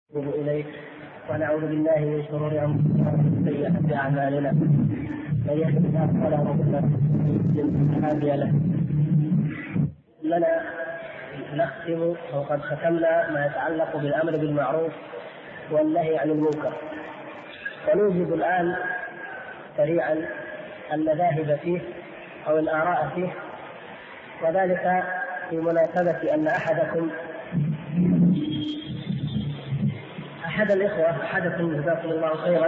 نتوب إليك ونعوذ بالله من شرور أنفسنا ومن سيئات أعمالنا. من يهد الله فلا مضل له ومن يضلل فلا هادي له. لنا نختم أو قد ختمنا ما يتعلق بالأمر بالمعروف والنهي عن المنكر، ونوجد الآن سريعا المذاهب فيه أو الآراء فيه، وذلك في مناسبة أن أحد الإخوة أحدكم جزاكم الله خيرا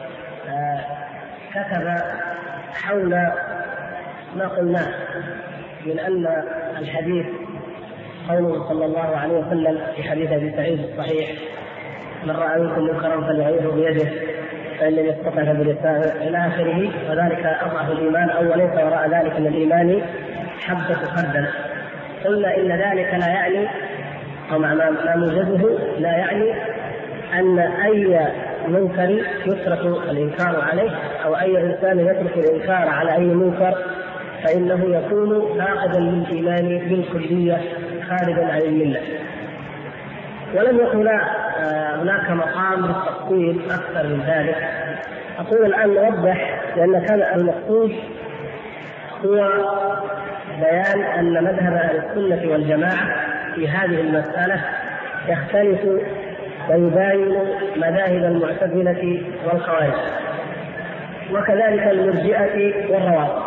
كتب حول ما قلناه من أن الحديث قوله صلى الله عليه وسلم في حديث أبي سعيد الصحيح: من رأى منكم منكرا فليغيره بيده فإن لم يستطع فبلسانه إلى آخره، وذلك أضعف الإيمان أو ليس وراء ذلك من الإيمان حبة خردل. قلنا إن ذلك لا يعني أو مع ما موجده لا يعني أن أي منكر يترك الإنكار عليه أو أي إنسان يترك الإنكار على أي منكر فإنه يكون ناقضا للإيمان بالكلية خارجا عن الملة. ولم يكن هناك مقام للتفصيل أكثر من ذلك. أقول الآن نوضح، لأن كان المقصود هو بيان أن مذهب أهل السنة والجماعة في هذه المسألة يختلف ويباين مذاهب المعتزلة والخوارج وكذلك المرجئة والروافض.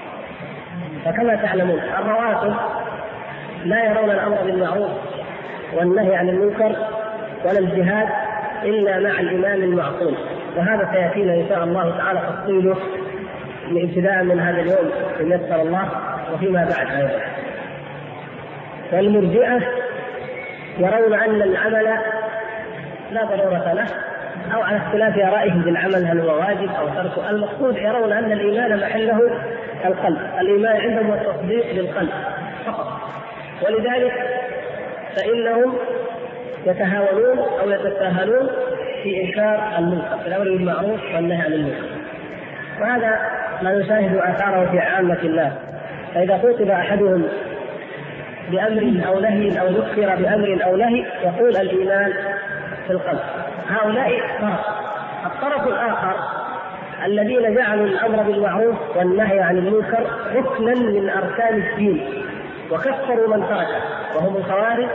فكما تعلمون الروافض لا يرون الأمر بالمعروف والنهي عن المنكر ولا الجهاد إلا مع الإمام المعصوم، وهذا سيأتينا إن شاء الله تعالى تفصيله ابتداء من هذا اليوم إن يسر الله وفيما بعد أيضا. والمرجئة يرون أن العمل لا ضرورة له، أو على اختلاف آرائهم بالعمل هل هو واجب أو تركه. المقصود يرون أن الإيمان محله القلب، الإيمان عندهم هو التصديق بالقلب فقط، ولذلك فإنهم يتهاونون أو يتساهلون في إنكار المنكر، في الأمر بالمعروف والنهي عن المنكر، وهذا ما نشاهد آثاره في عامة الناس. فإذا خطب أحدهم بأمر أو نهي أو ذكر بأمر أو نهي يقول الإيمان في القلب. هؤلاء الطرف الآخر الذين جعلوا الأمر بالمعروف والنهي عن المنكر ركنا من أركان الدين وكفروا من تركه، وهم الخوارج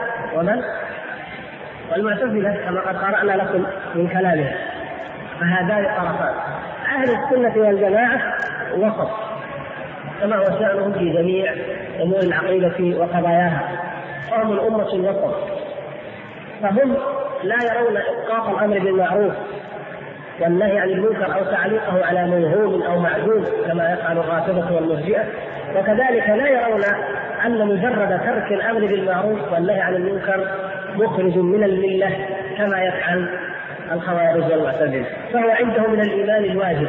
والمعتزلة كما قد قرأنا لكم من كلامهم. فهذان الطرفان. أهل السنة والجماعة وسط كما هو شأنهم في جميع أمور العقيدة وقضاياها، وهم الأمة الوسط، فهم لا يرون إسقاط الأمر بالمعروف والنهي عن المنكر أو تعليقه على موهوم أو معدوم كما يفعل الرافضة والمرجئة، وكذلك لا يرون أن مجرد ترك الأمر بالمعروف والنهي عن المنكر مخرج من الملة كما يفعل الخوارج والمعتزلة. فهو عنده من الإيمان الواجب،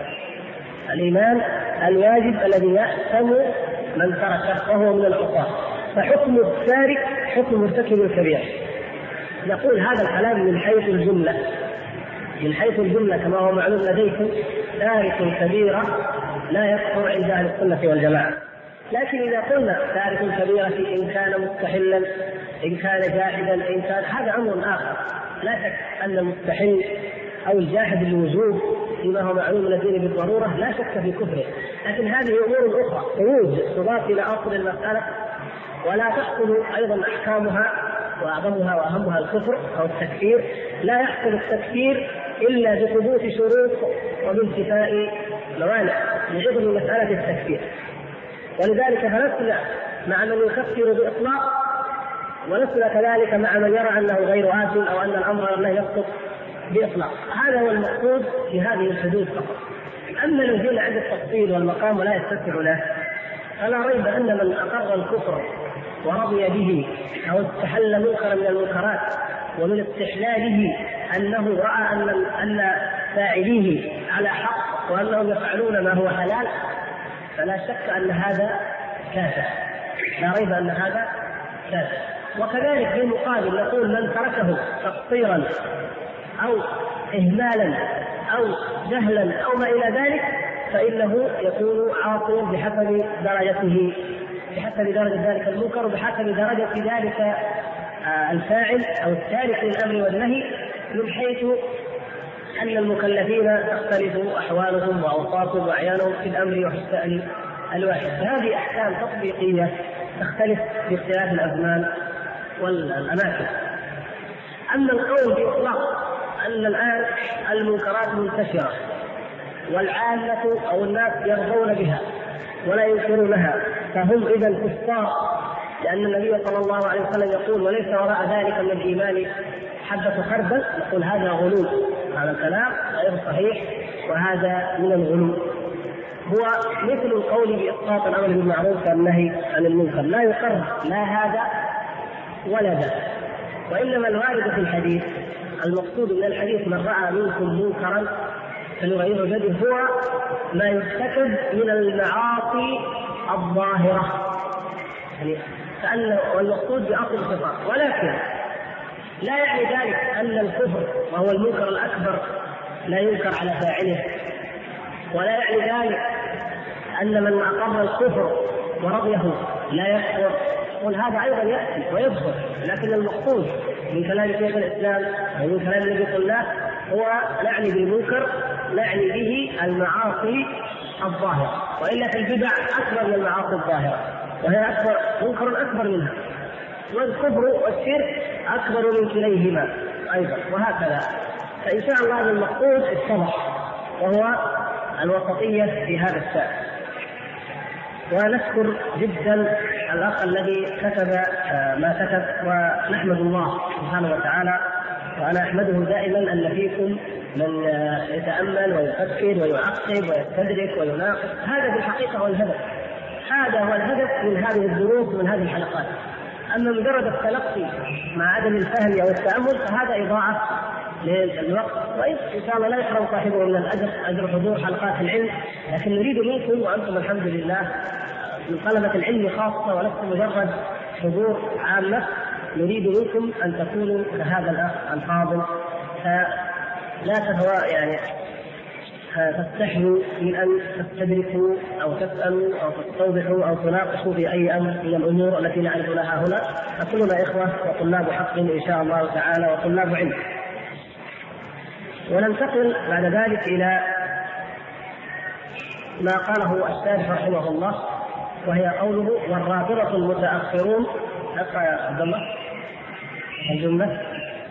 الإيمان الواجب الذي يأثم من تركه وهو من العصاة، فحكم التارك حكم مرتكب الكبيرة. نقول هذا الكلام من حيث الجملة، من حيث الجملة كما هو معلوم لديكم تارك كبيرة لا يكفر عند أهل السنة والجماعة. لكن إذا قلنا تارك كبيرة إن كان مستحلا إن كان جاحدا إن كان، هذا أمر آخر. لا شك أن المستحل أو الجاحد للوجوب فيما هو معلوم من الدين بالضرورة لا شك في كفره، لكن هذه أمور أخرى تضاف إلى أصل المسألة ولا تحصل أيضا أحكامها، وأعظمها وأهمها الكفر أو التكفير. لا يحصل التكفير إلا بثبوت شروط وبانتفاء موانع لعظم مسألة التكفير. ولذلك فلسنا مع من يكفر بإطلاق، ولسنا كذلك مع من يرى أنه غير آثم أو أن الأمر لا يسقط بإطلاق. هذا هو المقصود في هذه الحدود فقط. أما الذين عند التفصيل والمقام لا يستتبع له، فلا ريب أن من أقر الكفر ورضي به أو استحل منكرا من المنكرات ومن استحلاله أنه رأى أن فاعليه على حق وأنهم يفعلون ما هو حلال، فلا شك أن هذا كافر، لا ريب أن هذا كافر. وكذلك في المقابل نقول من تركه تقصيرا أو إهمالا أو جهلا أو ما إلى ذلك فإنه يكون عاصيا بحسب درجته، بحسب درجة ذلك المنكر وبحسب درجة ذلك الفاعل أو التارك للأمر والنهي من حيث أن المكلفين تختلف أحوالهم وأوصافهم وأعيانهم في الأمر وفي الشأن الواحد، فهذه أحكام تطبيقية تختلف باختلاف الأزمان والأماكن. أما القول بإطلاق أن الآن المنكرات منتشرة والعامة أو الناس يرضون بها ولا ينكرونها فهم إذا كفار، لأن النبي صلى الله عليه وسلم يقول وليس وراء ذلك من الإيمان حبة خردل، نقول هذا غلو، هذا الكلام غير صحيح وهذا من الغلو. هو مثل القول بإسقاط الأمر بالمعروف والنهي عن المنكر، لا يقر لا هذا ولا ذا، وإنما الوارد في الحديث المقصود من الحديث من رأى منكم منكرا فليغيره بيده هو ما يرتكب من المعاصي الظاهرة، يعني كأنه والمقصود بأصل الخطاب، ولكن لا يعني ذلك أن الكفر وهو المنكر الأكبر لا ينكر على فاعله، ولا يعني ذلك أن من أقر الكفر ورضيه لا يكفر، قل هذا أيضا يأتي ويدخل، لكن المقصود من كلام شيخ الإسلام ومن كلام النبي صلى الله عليه وسلم هو نعني بالمنكر نعني به المعاصي الظاهرة، وإلا في البدع أكبر من المعاصي الظاهرة وهي أكبر منكر أكبر منها، والكفر والشرك أكبر من كليهما أيضا، وهكذا. فإن شاء الله هذا المقصود اتضح وهو الوسطية في هذا الشأن. ونشكر جدا الأخ الذي كتب ما كتب، ونحمد الله سبحانه وتعالى، وأنا أحمده دائما أن فيكم من يتأمل ويفكر ويعقب ويستدرك ويناقش، هذا في الحقيقة هو الهدف، هذا هو الهدف من هذه الدروس ومن هذه الحلقات. أما مجرد التلقي مع عدم الفهم أو التأمل فهذا إضاعة للوقت، وإن شاء الله لا يحرم صاحبه من الأجر، أجر حضور حلقات العلم، لكن نريد منكم وأنتم الحمد لله من طلبة العلم خاصة ولست مجرد حضور عامة، نريد منكم أن تكونوا كهذا الأخ الفاضل، فلا تهوى يعني تستحيوا من أن تستدركوا أو تسألوا أو تستوضحوا أو تناقشوا في أي أمر من الأمور التي نعرف لها هنا، فكلنا إخوة وطلاب حق إن شاء الله تعالى وطلاب علم. وننتقل بعد ذلك إلى ما قاله الشارح رحمه الله، وهي قوله والرافضة المتأخرون. أقرأ يا عبد الله الجملة.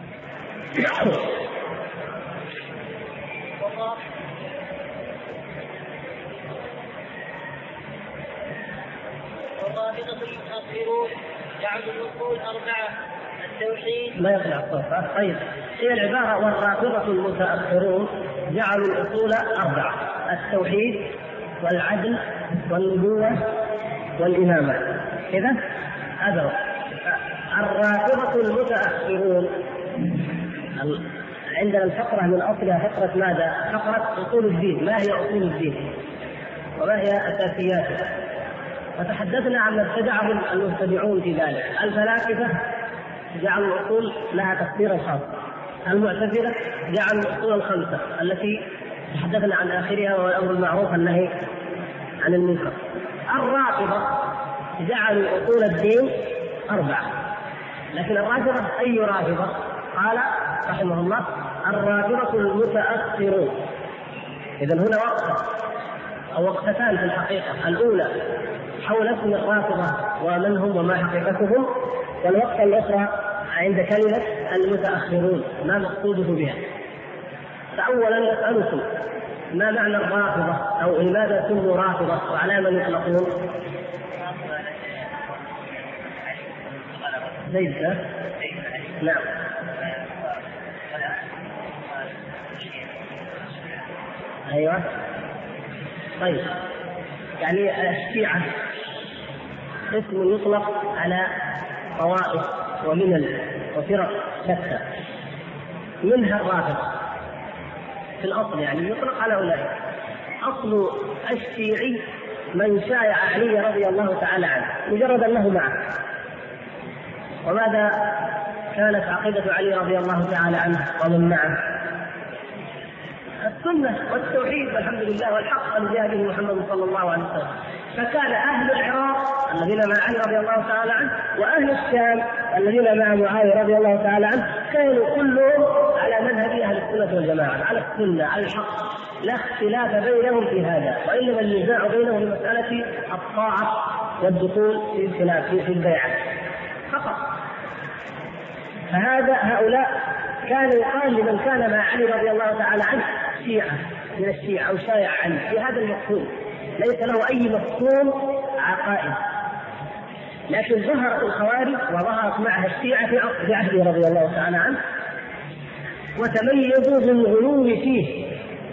والرافضة المتأخرون جعلوا الأصول 4: التوحيد. لا يقلع الصوت. طيب، هي العبارة والرافضة المتأخرون جعلوا الأصول 4: التوحيد والعدل والنبوة والإمامة. كذا هذا الرافضة المتأخرون. عندنا الفقرة من أصلها فقرة ماذا؟ فقرة أصول الدين، ما هي أصول الدين وما هي أساسياته، وتحدثنا عن ابتدعه المبتدعون في ذلك. الفلاسفة جعلوا الأصول لها تفسيرا خاصا، المعتزلة جعلوا الأصول الخمسة التي تحدثنا عن آخرها وهو الأمر المعروف والنهي عن المنكر. الرافضة جعلوا أصول الدين 4، لكن الرافضة أي رافضة؟ قال رحمه الله الرافضة المتأخرون. إذن هنا وقفة أو وقفتان في الحقيقة، الأولى حول اسم الرافضة ومن هم وما حقيقتهم، والوقفة الأخرى عند كلمة المتأخرون ما مقصوده بها. فأولا نسألكم ما معنى الرافضة أو لماذا سموا رافضة وعلى من يطلقون؟ زيد. نعم. أيوة. طيب، يعني الشيعة اسم يطلق على طوائف وملل وفرق شتى، منها الرافضة في الأصل، يعني يطلق على أولئك. أصل الشيعي من شايع علي رضي الله تعالى عنه مجرد أنه معه. وماذا كانت عقيدة علي رضي الله تعالى عنه ومن معه؟ السنة والتوحيد والحمد لله والحق الذي جاء به محمد صلى الله عليه وسلم. فكان أهل العراق الذين مع علي رضي الله تعالى عنه وأهل الشام الذين مع معاوية رضي الله تعالى عنه كانوا كلهم على السنة على الحق لا اختلاف بينهم في هذا، وإنما النزاع بينهم في مسألة الطاعة والدخول في الخلاف في البيعة فقط. هؤلاء كان يقال لمن كان مع علي رضي الله تعالى عنه شيعة من الشيعة أو شايع عنه في هذا المفهوم، ليس له أي مفهوم عقائد. لكن ظهرت الخوارج وظهرت معها الشيعة في عهده رضي الله تعالى عنه، وتميزوا بالغلو فيه،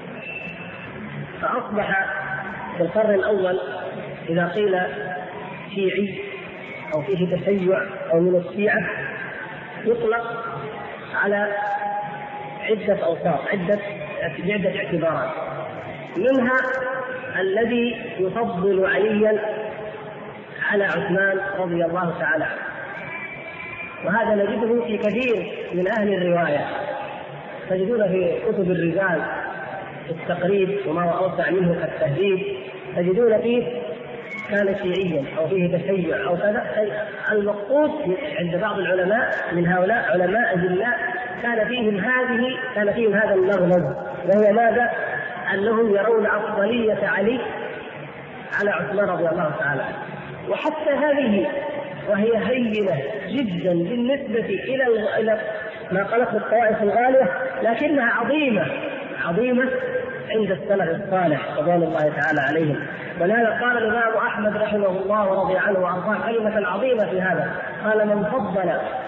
فأصبح في القرن الأول إذا قيل شيعي أو فيه تشيع أو من الشيعة يطلق على عدة أوصاف، عدة اعتبارات، منها الذي يفضل عليا على عثمان رضي الله تعالى عنه، وهذا نجده في كثير من أهل الرواية، تجدون في كتب الرجال في التقريب وما هو أوسع منه كالتهذيب تجدون فيه كان شيعيا أو فيه تشيع أو كذا. المقصود عند بعض العلماء من هؤلاء علماء أجلاء كان فيهم هذا اللغز، وهو ماذا؟ أنهم يرون أفضلية علي على عثمان رضي الله تعالى عنه. وحتى هذه وهي هينة جدا بالنسبة إلى ما قالته الطوائف الغالية، لكنها عظيمة عند السلف الصالح رضوان الله تعالى عليهم. ولهذا قال الإمام أحمد رحمه الله ورضي عنه وأرضاه كلمة عظيمة في هذا، قال: من فضل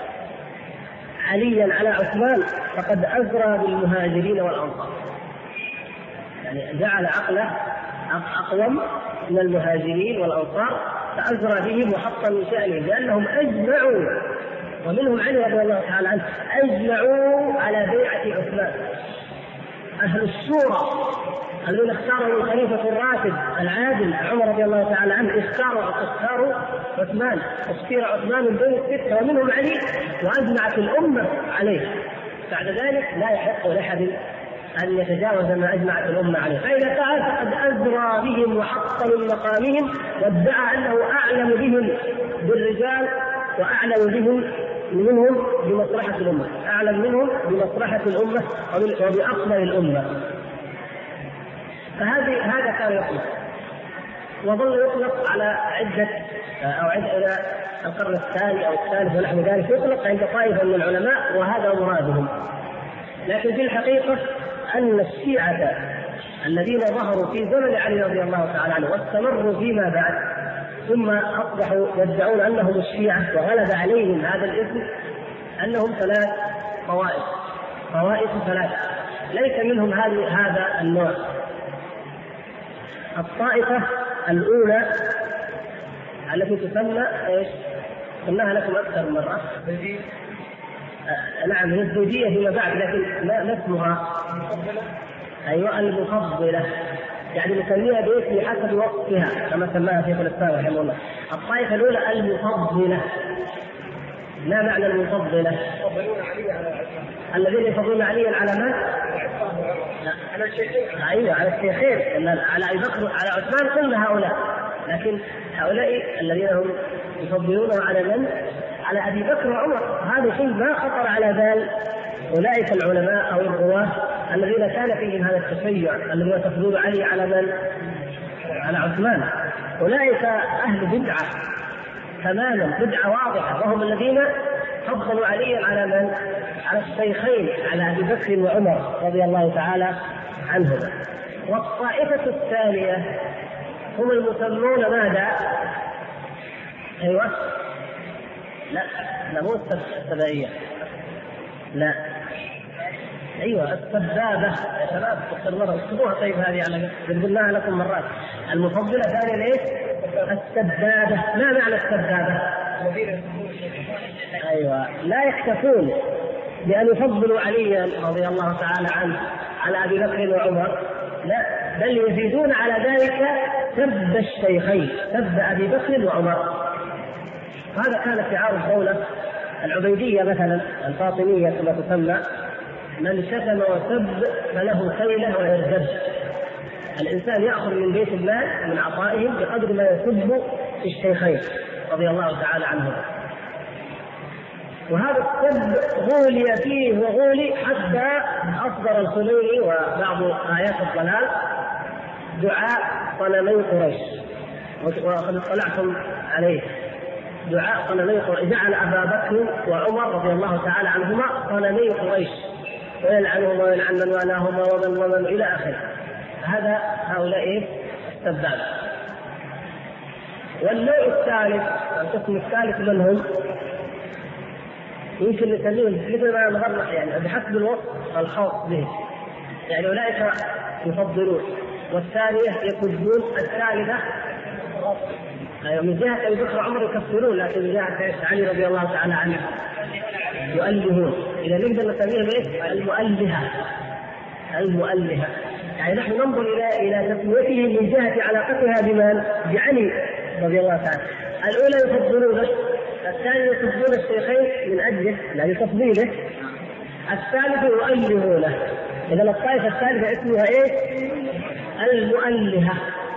عليا على عثمان فقد أزرى بالمهاجرين والأنصار. يعني جعل عقله أقوم من المهاجرين والأنصار فأزرى بهم وحط من شأنهم، لأنهم أجمعوا، ومنهم علي رضي الله تعالى عنه، أجمعوا على بيعة عثمان. أهل الشورى الذين اختاروا الخليفة الراشد العادل عمر رضي الله تعالى عنه اختاروا عثمان، اختير عثمان من بين الستة ومنهم علي، وأجمعت الأمة عليه. بعد ذلك لا يحق لأحد أن يتجاوز ما أجمعت الأمة عليه، فإذا فعل فقد أزرى بهم وحط من مقامهم، وادعى أنه أعلم بهم بالرجال وأعلم منهم بمصلحة الأمة، أعلم منهم بمصلحة الأمة وبأفضل الأمة. هذا كان يطلق، وظل يطلق على عدة إلى القرن الثاني أو الثالث ونحو ذلك، يطلق عند طائفة من العلماء وهذا مرادهم. لكن في الحقيقة أن الشيعة الذين ظهروا في زمن علي رضي الله تعالى عنه واستمروا فيما بعد ثم أصبحوا يدعون أنهم الشيعة وغلب عليهم هذا الاسم، أنهم ثلاث طوائف ثلاثة، ليس منهم هذا النوع. الطائفة الأولى التي تسمى ايش؟ قلناها لكم أكثر من مرة، نعم هي الزوجية فيما بعد، لكن ما اسمها؟ أيوة المفضلة، يعني نسميها باسم حسب وصفها كما سماها شيخ الإسلام رحمه الله. الطائفة الأولى المفضلة. ما معنى المفضلة؟ الذين يفضلون عليا على من؟ على الشيخين. أيوة على الشيخين، على أبي بكر على عثمان، قلنا هؤلاء، لكن هؤلاء الذين هم يفضلونه على من؟ على أبي بكر وعمر. هذا شيء ما خطر على بال أولئك العلماء أو الرواة الذين كان فيهم هذا التشيع، الذين يفضلون علي على من؟ على عثمان. أولئك أهل بدعة تماما، بدعة واضحة، وهم الذين فضلوا عليا على من؟ على الشيخين، على أبي بكر وعمر رضي الله تعالى عنهما. والطائفة الثانية هم المسمون ماذا؟ أيوة لا مو السبائية، لا أيوة السبابة يا شباب، اكتبوها. طيب هذه على قلناها لكم مرات. المفضلة ثانيا ايش؟ السبابة. ما معنى السبابة؟ أيوة لا يكتفون بأن يفضلوا عليا رضي الله تعالى عنه على أبي بكر وعمر، لا، بل يزيدون على ذلك سب الشيخين، سب أبي بكر وعمر. هذا كان شعار الدولة العبيدية مثلا الفاطمية كما تسمى: من شتم وسب فله خيلة ويرتد. الإنسان يأخذ من بيت المال من عطائهم بقدر ما يسب الشيخين رضي الله تعالى عنهم. وهذا السب غولي فيه وغولي حتى أصدر الخميني وبعض آيات الضلال دعاء صنمي قريش، وقد اطلعتم عليه. دعاء صنمي قريش جعل أبا بكر وعمر رضي الله تعالى عنهما صنمي قريش، ويلعنهما ويلعن من والاهما ومن إلى آخره. هذا هؤلاء السباب. والنوع الثالث القسم الثالث من هم؟ يمكن نسميهم مثل ما نغرق يعني بحسب الوصف الخاص به، يعني أولئك يفضلون، والثانية يكذبون، الثالثة من جهة أبي بكر وعمر يكفرون، لكن من جهة علي رضي الله تعالى عنه يؤلهون. إذا نقدر نسميهم إيه؟ المؤلهة. يعني نحن ننظر إلى تسميتهم من جهة علاقتها بمن؟ بعلي رضي الله تعالى. الأولى يفضلونه، الثانية يفضلون الشيخين من أجله يعني تفضيله، الثالث يؤلهونه. إذا الطائفة الثالثة اسمها إيه؟ المؤلهة،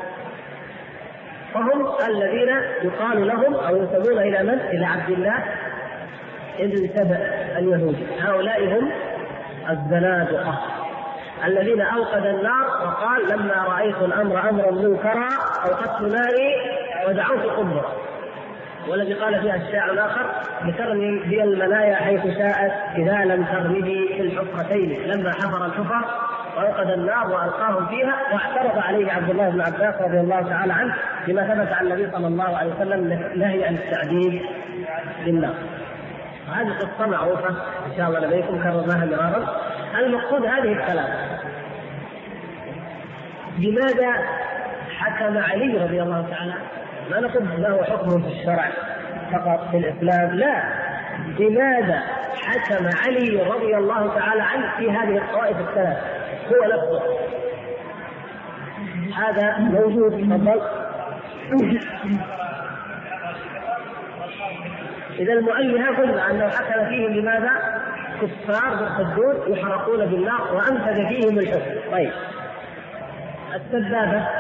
فهم الذين يقال لهم أو ينسبون إلى من؟ إلى عبد الله ابن سبأ اليهودي. هؤلاء هم الزنادقة الذين أوقد النار وقال لما رأيت الأمر أمرا منكرا أوقدت ناري ودعوت قنبرا. والذي قال فيها الشاعر الآخر بترمي بي المنايا حيث شاءت إذا لم ترمني في الحفرتين، لما حفر الحفر وأوقد النار وألقاهم فيها. واعترض عليه عبد الله بن عباس رضي الله تعالى عنه بما ثبت عن النبي صلى الله عليه وسلم نهي عن التعذيب بالنار. هذه قصة معروفة إن شاء الله لديكم كررناها مرارا. المقصود هذه الثلاثة. لماذا حكم علي رضي الله تعالى؟ ما نقول له حكم في الشرع فقط في الإسلام، لا، لماذا حكم علي رضي الله تعالى عنه في هذه الطوائف الثلاث؟ هو نفسه هذا موجود. تفضل. إذا المؤلهة قلنا أنه حكم فيهم لماذا؟ كفار بالحدود يحرقون بالنار وأنفذ فيهم الحكم. طيب السبابة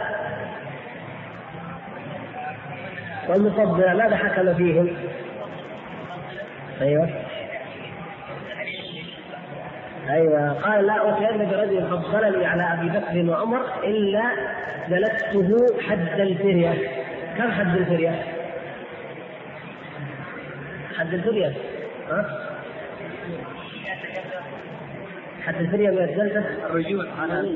والمفضلة ماذا حكم فيهم؟ أيوة قال لا أتين برجل فضلني على أبي بكر وعمر إلا جلدته حد الفرية. كم حد الفرية؟ حد الفرية حد الفرية من الجلدة الرجوع على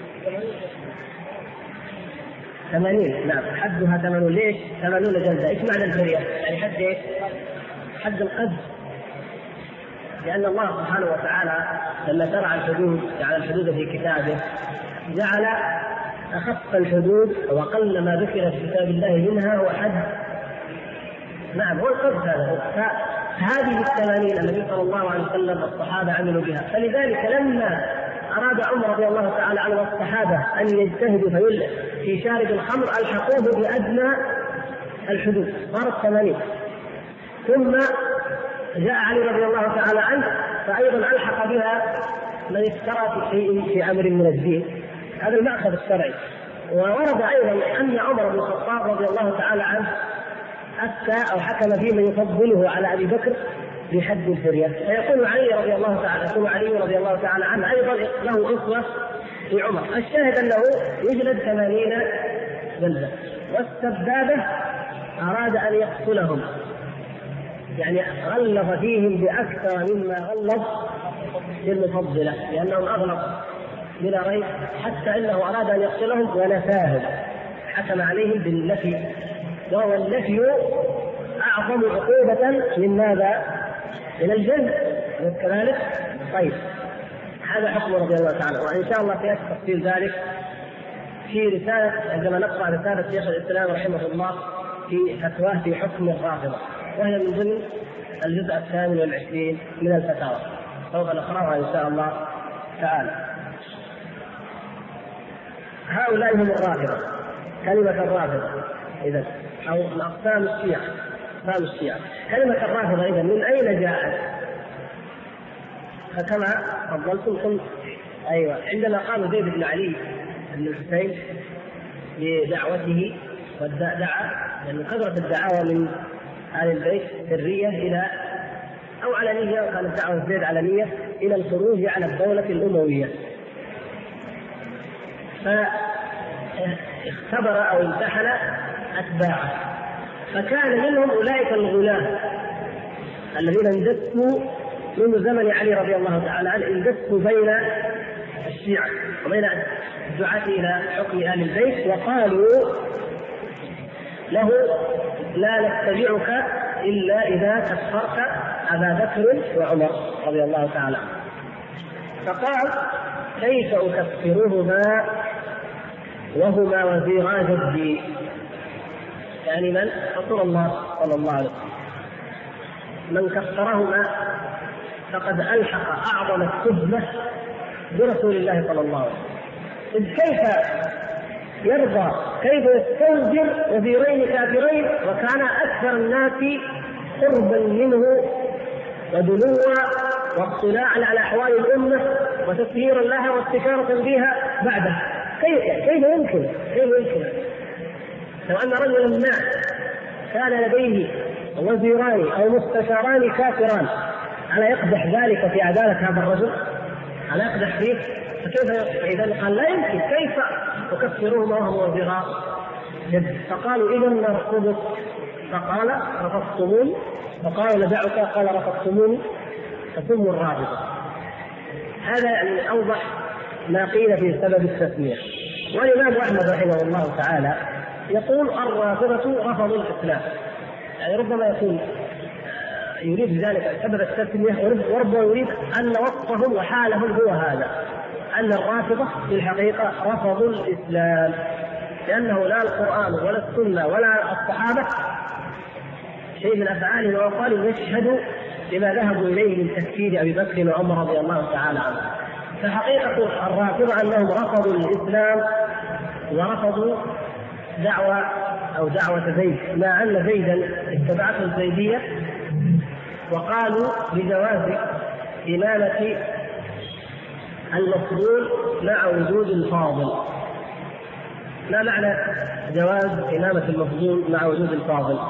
80. نعم حدها 80. ليش 80 جلدة؟ ايش معنى الفرية؟ يعني حد ايش؟ حد القذف. لأن الله سبحانه وتعالى لما شرع الحدود جعل الحدود في كتابه جعل أخف الحدود وقل ما ذكر في كتاب الله منها هو حد. نعم هو القذف هذا. فهذه 80 النبي صلى الله عليه وسلم الصحابة عملوا بها. فلذلك لما أراد عمر رضي الله تعالى عنه والصحابة أن يجتهدوا في شارب الخمر ألحقوه بأدنى الحدود صارت 80. ثم جاء علي رضي الله تعالى عنه فأيضا ألحق بها من افترى في شيء في أمر من الدين. هذا المأخذ الشرعي. وورد أيضا أن عمر بن الخطاب رضي الله تعالى عنه أفتى أو حكم فيه من يفضله على أبي بكر بحد الفرية. فيقول علي رضي الله تعالى عنه أيضا له أسوة في عمر. الشاهد أنه يجلد 80 جلدة. والسبابة أراد أن يقتلهم، يعني غلظ فيهم بأكثر مما غلظ في المفضلة لأنهم أغلظ بلا ريب، حتى إنه أراد أن يقتلهم ونفاهم، حكم عليهم بالنفي، وهو النفي أعظم عقوبة من ماذا؟ من الجلد كذلك. طيب هذا حكم رضي الله تعالى. وإن شاء الله سيأتي تفصيل ذلك في رسالة عندما نقرأ رسالة شيخ الإسلام رحمه الله في فتواه في حكم الرافضة، وهي من ضمن الجزء 28 من الفتاوى، سوف نقرأها إن شاء الله تعالى. هؤلاء هم الرافضة. كلمة الرافضة إذن أو من أقسام الشيعة. أقسام الشيعة كلمة الرافضة إذن من أين جاءت؟ فكما فضلتم قلت أيوة عندما قام زيد بن علي بن الحسين بدعوته ودعا لأن كثرة الدعاوى من آل البيت سرية إلى أو علنية، وكانت دعوة زيد علنية إلى الخروج على الدولة الأموية، فاختبر أو امتحن أتباعه، فكان منهم أولئك الغلاة الذين اندسوا منذ زمن علي رضي الله تعالى عنه، اندسوا بين الشيعة وبين الدعاة إلى حكم آل البيت، وقالوا له لا نتبعك إلا إذا كفرت أبا بكر وعمر رضي الله تعالى عنه. فقال كيف أكفرهما وهما وزيرا جدي، يعني من؟ رسول الله صلى الله عليه وسلم. من كفرهما فقد ألحق أعظم التهمة برسول الله صلى الله عليه وسلم. إذ كيف يرضى، كيف يستوجر وزيرين كافرين وكان أكثر الناس قربا منه ودنوا واطلاعا على أحوال الأمة وتسييرا لها واستشارة بها بعده؟ كيف يمكن؟ لو أن رجلا ما كان لديه وزيران أو مستشاران كافران، ألا يقدح ذلك في عدالة هذا الرجل؟ ألا يقدح فيه؟ فكيف إذا قال لا يمكن، كيف تكفرون وهم وزراء جد؟ فقالوا إذا نرفضك. فقال رفضتموني؟ فقالوا ندعك. قال رفضتموني فسموا الرافضة. هذا يعني أوضح ما قيل في سبب التسمية. والإمام أحمد رحمه الله تعالى يقول الرافضة رفضوا الإسلام، يعني ربما يكون يريد ذلك سبب التسمية، وربما يريد أن وصفهم وحالهم هو هذا، أن الرافضة في الحقيقة رفضوا الإسلام، لأنه لا القرآن ولا السنة ولا الصحابة شيء من أفعالهم وأقوالهم يشهد لما ذهبوا إليه من تكفير أبي بكر وعمر رضي الله تعالى عنه. فحقيقة الرافضة أنهم رفضوا الإسلام ورفضوا دعوة زيد، مع أن زيدا اتبعته الزيدية وقالوا بجواز إمامة المفضول مع وجود الفاضل. ما معنى جواز إمامة المفضول مع وجود الفاضل؟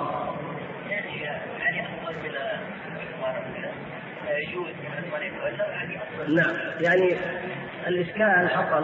نعم، يعني الإشكال حصل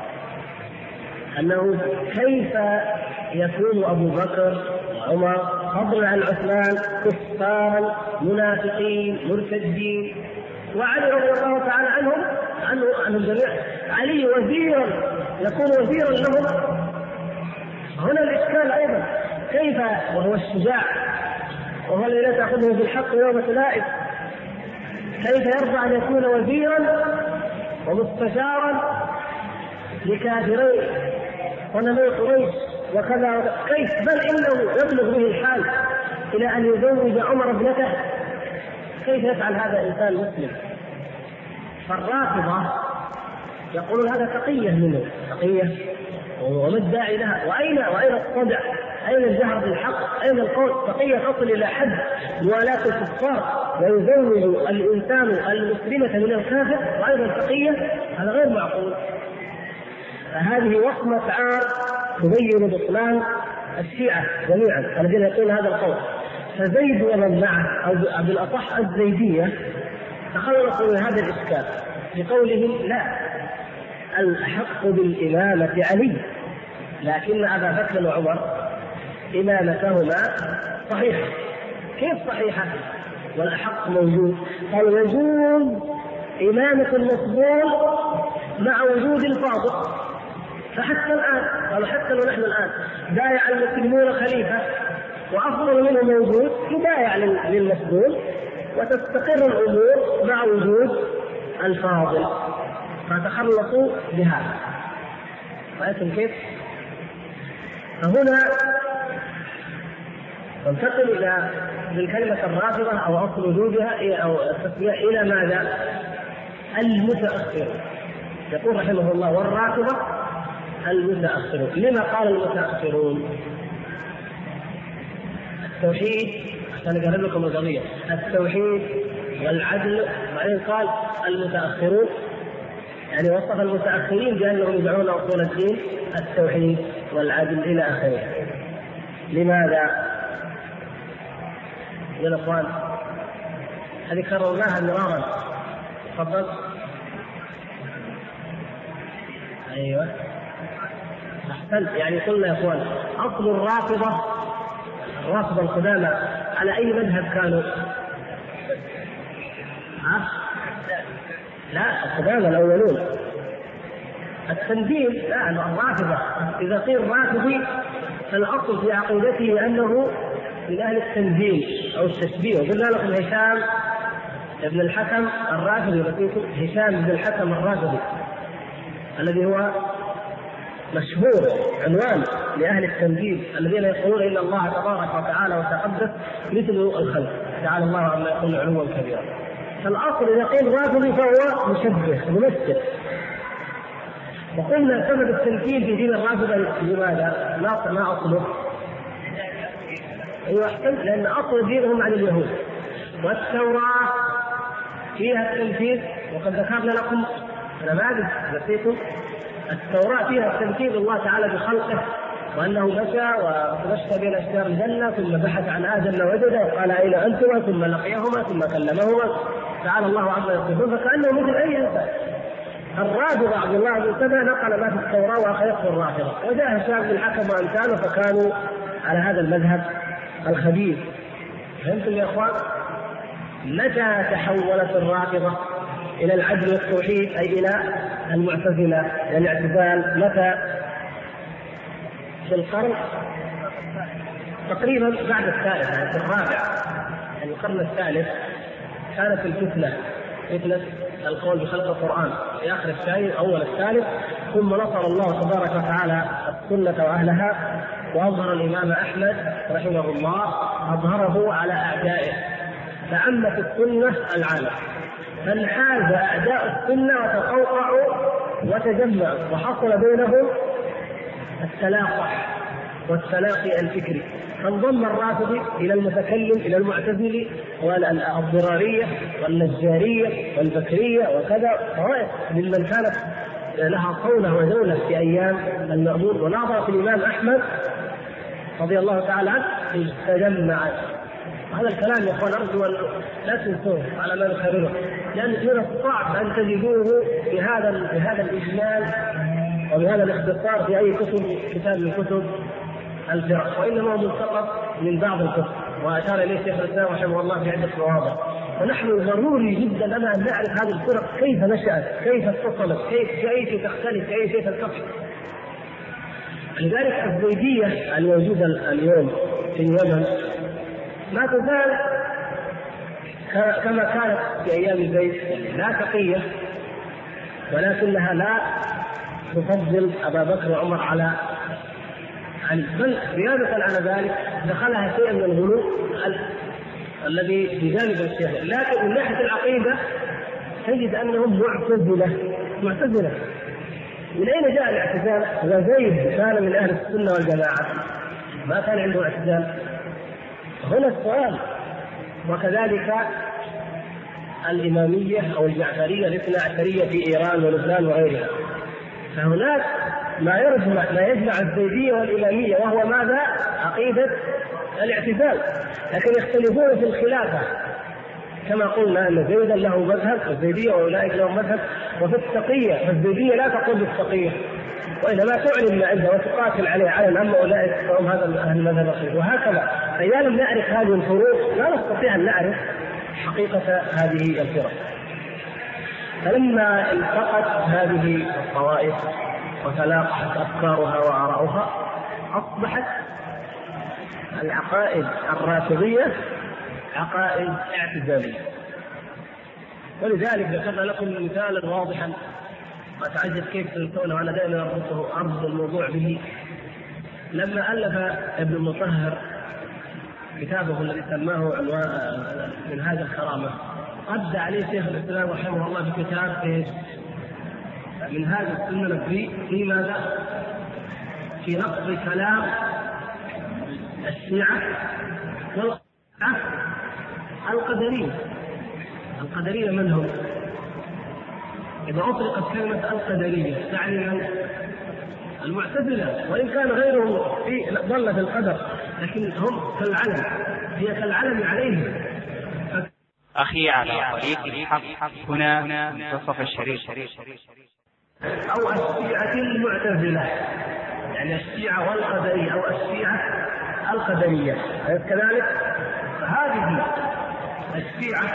أنه كيف يكون أبو بكر وعمر فضلا عن عثمان كفارا منافقين مرتدين، وعلي رضي الله تعالى عنهم جميعا، علي وزيرا يكون وزيرا لهم. هنا الإشكال أيضا كيف وهو الشجاع وهو الذي لا تأخذه بالحق يوم تلائم، كيف يرضى أن يكون وزيرا ومستشارا لكافرين ونبي قريش وكذا؟ كيف؟ بل إنه يبلغ به الحال إلى أن يزوج عمر ابنته. كيف يفعل هذا إنسان مسلم؟ فالرافضة يقولون هذا تقية منه، تقية وما الداعي لها؟ وأين الصدع؟ أين الجهر بالحق؟ أين القول؟ تقية تصل إلى حد موالاة الكفار ويزوج الإنسان المسلمة من الكافر وأيضا تقية؟ هذا غير معقول. فهذه وصمة عار تبين بطلان الشيعة جميعا الذين يقولون هذا القول. فزيد ومن معه أو بالأصح الزيدية تخلصوا من هذا الإشكال بقولهم لا، الأحق بالإمامة علي، لكن أبا بكر وعمر إمامتهما صحيحة. كيف صحيحة والأحق موجود؟ قالوا يجوز إمامة المفضول مع وجود الفاضل. فحتى الآن قالوا حتى لو نحن الآن بايع المسلمون خليفة وأفضل منه موجود يبايع للمفضول وتستقر الأمور مع وجود الفاضل، فتخلصوا بهذا. رأيتم كيف؟ فهنا ننتقل إلى بالكلمة الرافضة أو أصل وجودها أو التسمية إلى ماذا؟ المتأخر. يقول رحمه الله والرافضة المتأخرون. لما قال المتأخرون؟ التوحيد، عشان أقرب لكم القضية، التوحيد والعدل، وبعدين قال المتأخرون، يعني وصف المتأخرين بأنهم يدعون أصول الدين التوحيد والعدل إلى آخره. لماذا؟ يا اخوان هذه كررناها مرارا تفضل. ايوه احسنت. يعني قلنا يا اخوان اصل الرافضه القدامى على اي مذهب كانوا؟ لا القدامى الاولون التنزيل. لا الرافضه اذا قيل رافضي فالاصل في عقيدته انه من اهل التنزيل او التشبيه. وقلنا لكم هشام ابن الحكم الرافضي، هشام بن الحكم الرافضي الذي هو مشهور عنوان لأهل التنزيل الذين يقولون إن الله تبارك وتعالى وتقدس مثل الخلق، تعالى الله عما يقول علوا كبيرا. فالأصل إذا قيل رافضي فهو مشبه ممثل. وقلنا سبب التمثيل في دين الرافضة لماذا؟ ما أصله؟ أيوة أحسن، لأن أصل دينهم عن اليهود، والتوراة فيها التمثيل. وقد ذكرنا لكم نماذج نسيتم. التوراة فيها التمثيل الله تعالى بخلقه، وأنه مشى وتمشى بين أشجار الجنة ثم بحث عن آدم ووجده وقال أين أنتما، ثم لقيهما ثم كلمهما، تعالى الله عما يصفون، فكأنه مثل أي إنسان. الرافضة عبد الله بن سبأ نقل ما في التوراة وأخذته الرافضة، وجاء هشام بن الحكم وأمثاله فكانوا على هذا المذهب الخبيث. فهمتم يا إخوان؟ متى تحولت الرافضة إلى العدل والتوحيد أي إلى المعتزلة الاعتزال؟ متى؟ في القرن تقريبا بعد الثالث، يعني في الرابع، يعني القرن الثالث كانت الفتنة القول بخلق القرآن في آخر الثاني أول الثالث، ثم نصر الله تبارك وتعالى السنة وأهلها وأظهر الإمام أحمد رحمه الله، أظهره على أعدائه فعمت السنة العالم، فانحاز أعداء السنة وتقوقعوا وتجمعوا وحصل بينهم التلاقح والتلاقي الفكري، فانضم الرافضي إلى المتكلم إلى المعتزلي والضرارية والنجارية والبكرية وكذا، طوائف ممن كانت لها صولة ودولة في أيام المأمون. وناظرت الإمام أحمد رضي الله تعالى عنه تجمعت. هذا الكلام يا اخوان ارجو ان لا تنسوه على ما نكرره، لان من الصعب ان تجدوه بهذا الاجمال وبهذا الاختصار في اي كتاب من كتب الفرق، وانما هو ملتقط من بعض الكتب واشار اليه شيخ الاسلام رحمه الله في عده مواضع. ونحن ضروري جدا لنا ان نعرف هذه الفرق كيف نشأت، كيف اتصلت، كيف تختلف، كيف تلتقي. لذلك الزيدية الموجودة اليوم في اليمن ما تزال كما كانت في ايام البيت، لا تقية، ولكنها لا تفضل ابا بكر وعمر على علي، بل زيادة على ذلك دخلها شيء من الغلو الذي بجانب الشيخ. لكن من ناحية العقيدة تجد انهم معتزلة. من اين جاء الاعتزال؟ اذا زيد كان من اهل السنة والجماعة ما كان عنده اعتزال؟ هنا السؤال. وكذلك الإمامية أو الجعفرية الاثنى عشرية في إيران ولبنان وغيرها، فهناك ما يجمع الزيدية والإمامية، وهو ماذا؟ عقيدة الاعتزال، لكن يختلفون في الخلافة كما قلنا أن زيدا له مذهب والزيدية وأولئك لهم مذهب، وفي التقية فالزيدية لا تقول بالتقية وإنما تعلن ما عندها وتقاتل عليه على أما أولئك فهم هذا المذهب الخير، وهكذا. فإذا لم نعرف هذه الفروق لا نستطيع أن نعرف حقيقة هذه الفرق. فلما التقت هذه الطوائف وتلاقحت أفكارها وآراؤها أصبحت العقائد الرافضية عقائد اعتزالية. ولذلك ذكرنا لكم مثالا واضحا وأتعجب كيف تنسون وأنا دائما أربط الموضوع به. لما ألف ابن المطهر كتابه الذي سماه منهاج الكرامة، رد عليه شيخ الإسلام رحمه الله بكتاب منهاج السنة النبوي في ماذا؟ في نقد كلام الشيعة القدرية من هم؟ إذا أطلقت كلمة القدرية تعني من؟ المعتزلة، وإن كان غيرهم ضل في القدر، لكن هم كالعلم، هي كالعلم عليهم. أخي على طريق الحق هنا منتصف الشريط. أو الشيعة المعتزلة، يعني الشيعة والقدرية أو الشيعة القدرية كذلك. هذه الشيعة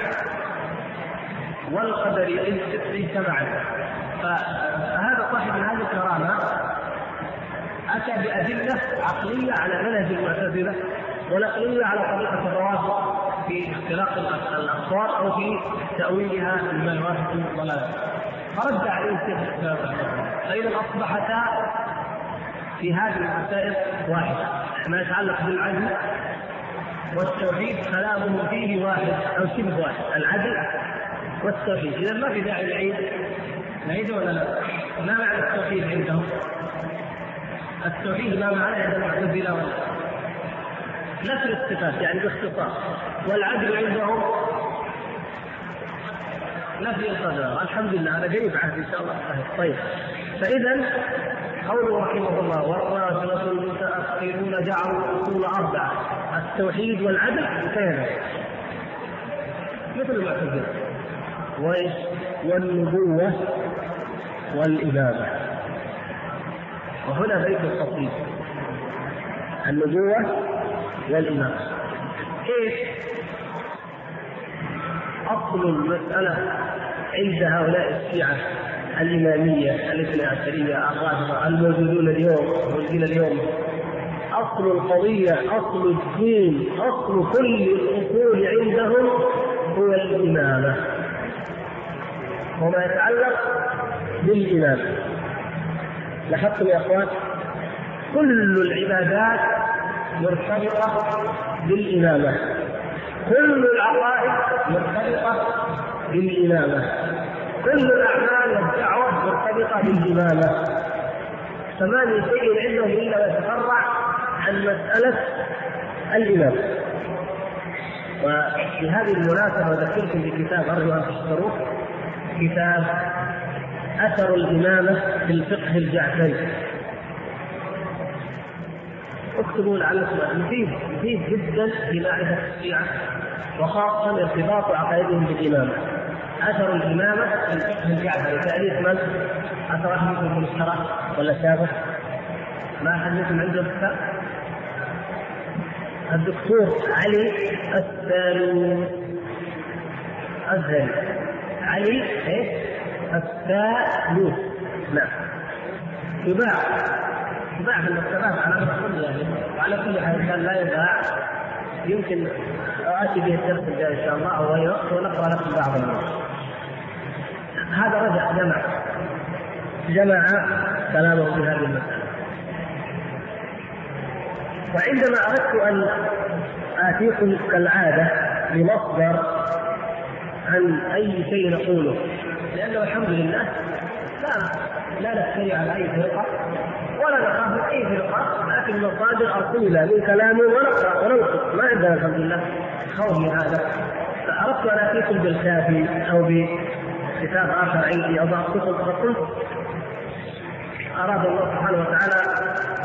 والقدرية اجتمعت. فهذا صاحب هذه الكرامة أتى بأدلة عقلية على منهج المعتزلة ونقلية على طريقة الروافض في اختلاق الأصوات أو في تأويلها لما يوافق الضلال، فرد عليه شيخ الإسلام. فإذا أصبحتا في هذه المسائل واحدة، ما يتعلق بالعدل والتوحيد كلامه فيه واحد أو شبه واحد، العدل والتوحيد. إذا ما في داعي نعيد ولا لا؟ ما معنى التوحيد عندهم؟ التوحيد ما معنى عند المعتزلة ولا نفس الصفات يعني باختصار، والعدل عندهم نفي القدر. الحمد لله أنا قريب عهد إن شاء الله. طيب، فإذا قوله رحمه الله والرافضة المتأخرون جعلوا الأصول 4 التوحيد والعدل كذا مثل المعتزلة والنبوة والإمامة. وهنا بيت الخطيب النبوة والإمامة. كيف أصل المسألة عند هؤلاء الشيعة الإمامية الاثنى عشرية الرافضة الموجودون اليوم أصل القضية، أصل الدين، أصل كل الأصول عندهم هو الإمامة وما يتعلق بالإمامة. لاحظتم يا أخوان كل العبادات مرتبطة بالإمامة، كل العقائد مرتبطة بالإمامة، كل الأعمال والدعوة مرتبطة بالإمامة. فما من شيء عندهم إلا يتفرع عن مسألة الإمامة. وفي هذه المناسبة ذكرتم بكتاب أرجو أن تشتروه، كتاب أثر الإمامة في الفقه الجعفري. اكتبوا لعلكم مفيد جدا في معرفة الشيعة وخاصة ارتباط عقائدهم بالإمامة. أثر الإمامة في الفقه الجعفري تأليف من؟ أثر أحمد بن الشرح ولا شابه؟ ما حدثكم عنده كتاب؟ الدكتور علي الثالوث علي الثالوث. نعم، يباع في المكتبات على كل يعني، وعلى كل حال كان لا يباع. يمكن آتي به الدرس الجاي إن شاء الله أو أي وقت ونقرأ لكم بعض النص. هذا رجع جمع كلامه في هذه المسألة. وعندما أردت أن آتيكم كالعادة بمصدر عن أي شيء نقوله، لأنه الحمد لله لا نفتري على أي فرقة ولا نخاف من أي فرقة، لكن المصادر أرسلنا من كلامه ونقرأ وننقص، ما عندنا الحمد لله خوف من هذا. فأردت أن آتيكم بالكافي أو بكتاب آخر عندي أضع كتب، فقلت أراد الله سبحانه وتعالى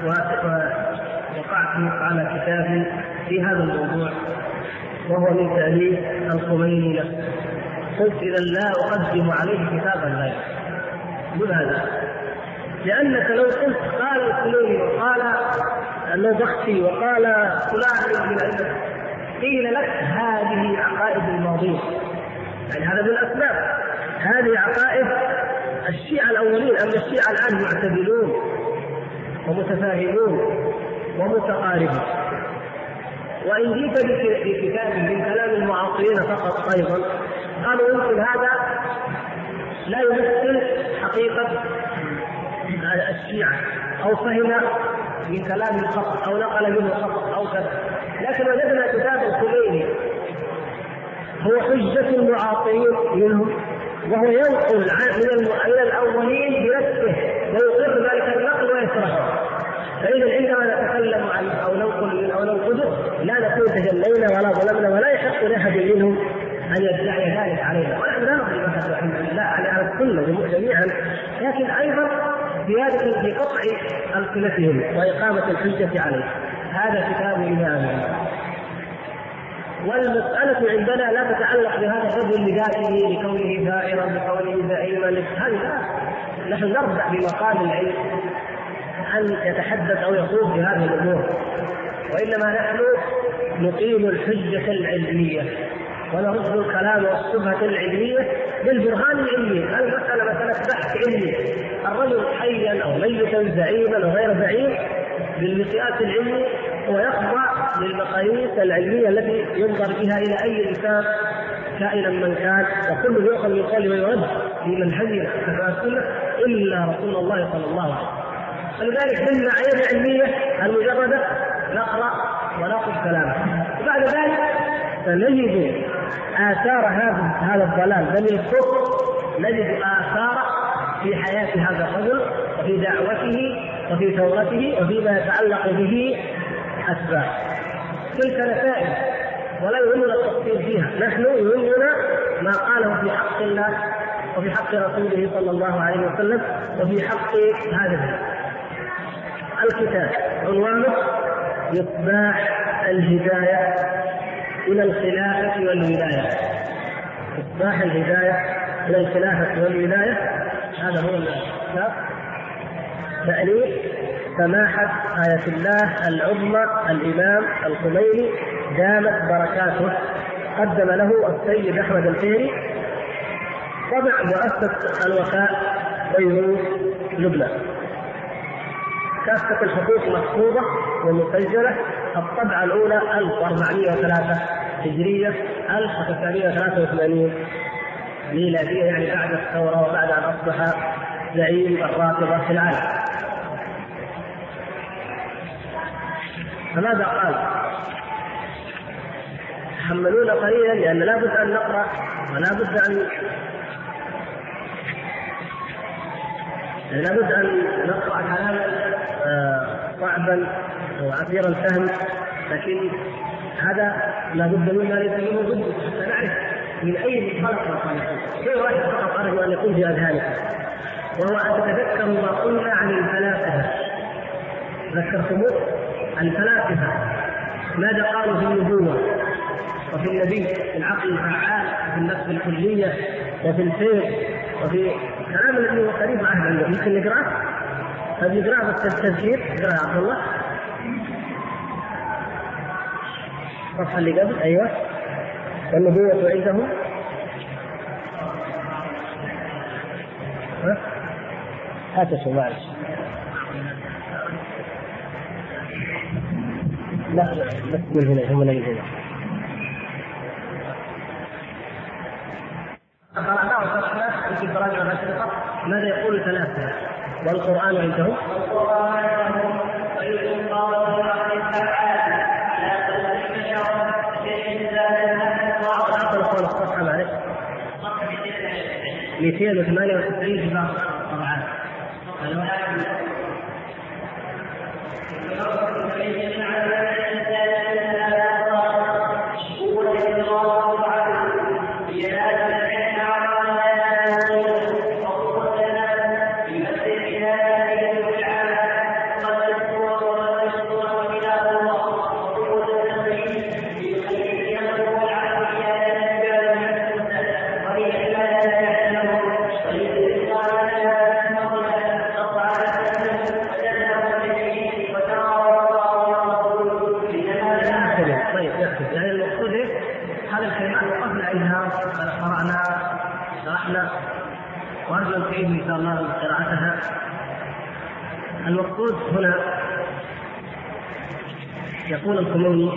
وقعت على كتاب في هذا الموضوع وهو من تأليف الخميني نفسه. قلت إذا لا أقدم عليه كتابا غيره. لماذا؟ لأنك لو قلت قال الخميني وقال النبختي وقال فلان من الأئمة قيل لك هذه عقائد الماضين، يعني هذا من الأسباب، هذه عقائد الشيعة الأولين. أما الشيعة الآن معتدلون ومتفاهمون ومتقاربون. وإن جئت بكتاب من كلام المعاصرين فقط أيضا قالوا يمكن هذا لا يمثل حقيقة الشيعة أو فهم من كلام الخط أو نقل منه خط أو كذا. لكن وجدنا كتاب الخميني هو حجة المعاصرين منهم، وهو ينقل من الأولين بنفسه ويقر ذلك النقل ويشرحه. فإذا عندما نتكلم عن أو ننقده لا نكون تجلينا ولا ظلمنا، ولا يحق لأحد منهم أن يدعي ذلك علينا. ونحن لا نقول مثلا الحمد لله على السنة جميعا، لكن أيضا زيادة في قطع ألسنتهم وإقامة الحجة عليه. هذا كتاب إمامنا والمسألة عندنا لا تتعلق بهذا الرجل لذاته لكونه ثائرا بكونه زعيما، هذا نحن نرجع بمقام العلم أن يتحدث أو يخوض بهذه الأمور، وإنما نحن نقيم الحجة العلمية ونرد الكلام والشبهة العلمية بالبرهان العلمي. المسألة مسألة بحث علمي، الرجل حيا أو ميتا زعيما أو غير زعيم بالمقياس العلمي ويخضع للمقاييس العلمية التي ينظر بها إلى أي إنسان كائنا من كان، وكل يؤخذ من قول ويرد في منهجنا كفاسنا إلا رسول الله صلى الله عليه وسلم. فلذلك من المعايير العلمية المجردة نقرأ ونأخذ كلامه، وبعد ذلك فنجد آثار هذا الضلال بل الكفر، نجد آثار في حياة هذا الرجل وفي دعوته وفي ثورته وفيما يتعلق به أسباب. تلك نتائج ولا يهمنا التفصيل فيها، نحن يهمنا ما قاله في حق الله وفي حق رسوله صلى الله عليه وسلم وفي حق هذا الكتاب. عنوانه مصباح الهداية إلى الخلافة والولاية. مصباح الهداية إلى الخلافة والولاية، هذا هو الكتاب. تأليف سماحة آية الله العظمى الإمام الخميني دامت بركاته، قدم له السيد أحمد الفيري، طبع مؤسسة الوفاء بيروت لبنان. كافة الحقوق محفوظة ومسجلة. الطبعة الأولى 1403 هجرية 1983 ميلادية، يعني بعد الثورة وبعد أن أصبح زعيم الرافضة في العالم. فماذا قال؟ تحملونا قليلا لأن لا بد أن نقرأ ولا بد أن نقرأ كلاما صعبا وعسير الفهم، لكن هذا لا بد مما ليس منه بد حتى نعرف من أي منطلق نقول. شيء واحد فقط أرجو أن يكون في أذهانكم، وهو أن تتذكروا ما قلنا عن الفلاسفة. ذكرتموه الفلاسفة ماذا قالوا في النبوة وفي النبي، في العقل الفعال وفي النفس الكلية وفي الفيض وفي كلام الذي هو قريب عهد عنده. يمكن نقرأ بس التذكير. اقرأ يا عبد الله الصفحة اللي قبل. أيوة. والنبوة عندهم هات شو معلش. لا بس من هنا هم اللي هنا. قرأناه وشرحناه في براجع الأشرطة. ماذا يقول الفلاسفة؟ والقرآن عندهم الصفحة معلش 298 في بعض الطبعات. وأرجو الكريم إن شاء الله قراءتها. المقصود هنا يقول الخميني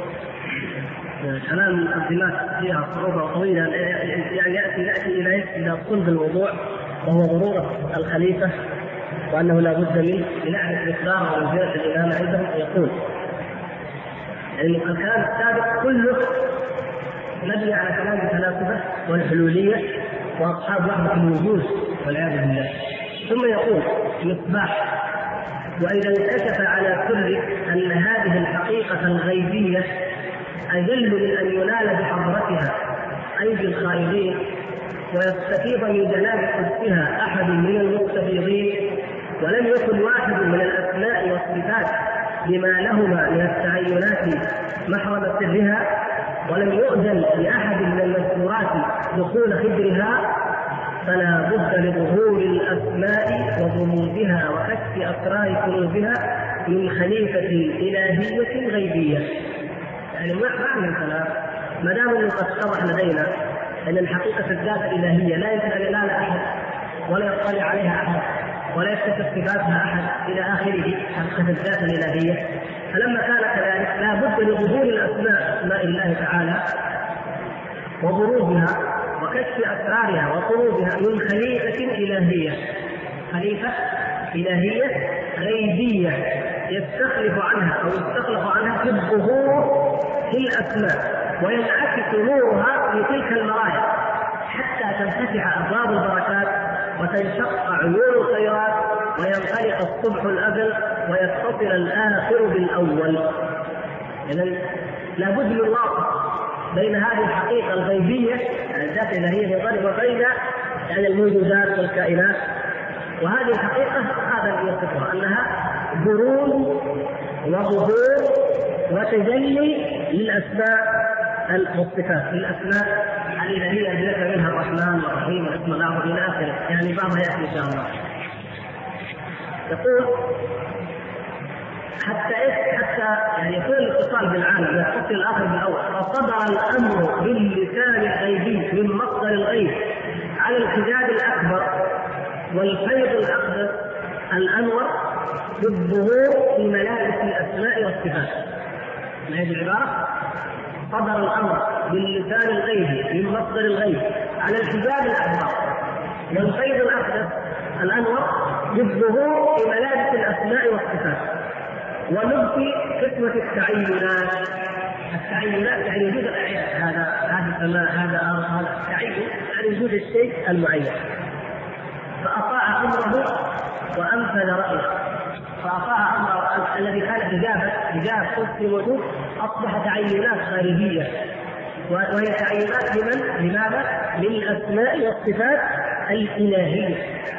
كلام مقدمات فيها صعوبة طويلة، يعني يأتي إلى صلب الموضوع، وهو ضرورة الخليفة وأنه لا بد منه لنعرف مقدار ومنزلة الإمامة عندهم. يقول يعني الكلام السابق كله مبني على كلام الفلاسفة والحلولية وأصحاب وحدة الوجود والعياذ بالله. ثم يقول مصباح: وإذا انكشف على كل أن هذه الحقيقة الغيبية أجل من أن ينال بحضرتها أيدي الخائضين ويستفيض من جناب قدسها أحد من المستفيضين، ولم يكن واحد من الأسماء والصفات بما لهما من التعينات محرم سرها، ولم يؤذن لأحد من المذكورات دخول خدرها فلا بد لظهور الأسماء وغموضها وكشف أسرار كنوزها من خليفة إلهية غيبية. يعني معنى الكلام ما دام انه قد اتضح لدينا ان الحقيقة الذات الإلهية لا يمكن ان ينال أحد ولا يطلع عليها أحد ولا يكتشف صفاتها أحد إلى آخره، حقيقة الذات الإلهية، فلما كان كذلك لا بد لظهور أسماء الله تعالى وبروزها وكشف أسرارها وقلوبها من خليفة إلهية، خليفة إلهية غيبية يستخلف عنها أو يستخلف عنها في الظهور في الأسماء وينعكس نورها في تلك المرايا حتى تنفتح أبواب البركات وتنشق عيون الخيرات وينطلق الصبح الأبل ويتصل الآخر بالأول. إذن لابد من واسطة بين هذه الحقيقة الغيبية الذات الإلهية وبين الموجودات والكائنات، وهذه الحقيقة هذا يصفها أنها بروز وظهور وتجلي للأسماء والصفات، للأسماء الإلهية التي ذكر منها الرحمن والرحيم والاسم الأعظم إلى آخره، يعني بعضها يأتي إن شاء الله. يقول حتى يعني يكون الاتصال بالعالم يتصل الآخر بالأول، فصدر الأمر باللسان الغيبي من مصدر الغيب على الحجاب الأكبر والفيض الأقدس الأنور بالظهور في ملابس الأسماء والصفات. ما هذه العبارة؟ صدر الأمر باللسان الغيبي من مصدر الغيب على الحجاب الأكبر والفيض الأقدس الأنور بالظهور في ملابس الأسماء والصفات ولبس قسمة التعينات. التعينات يعني وجود الأعيان، هذا السماء هذا أرض، هذا التعين يعني وجود الشيء المعين. فأطاع أمره وأنفذ رأيه، فأطاع أمره الذي كان حجاب قدس وجود أصبح تعينات خارجية، وهي تعينات لماذا؟ للأسماء والصفات الإلهية.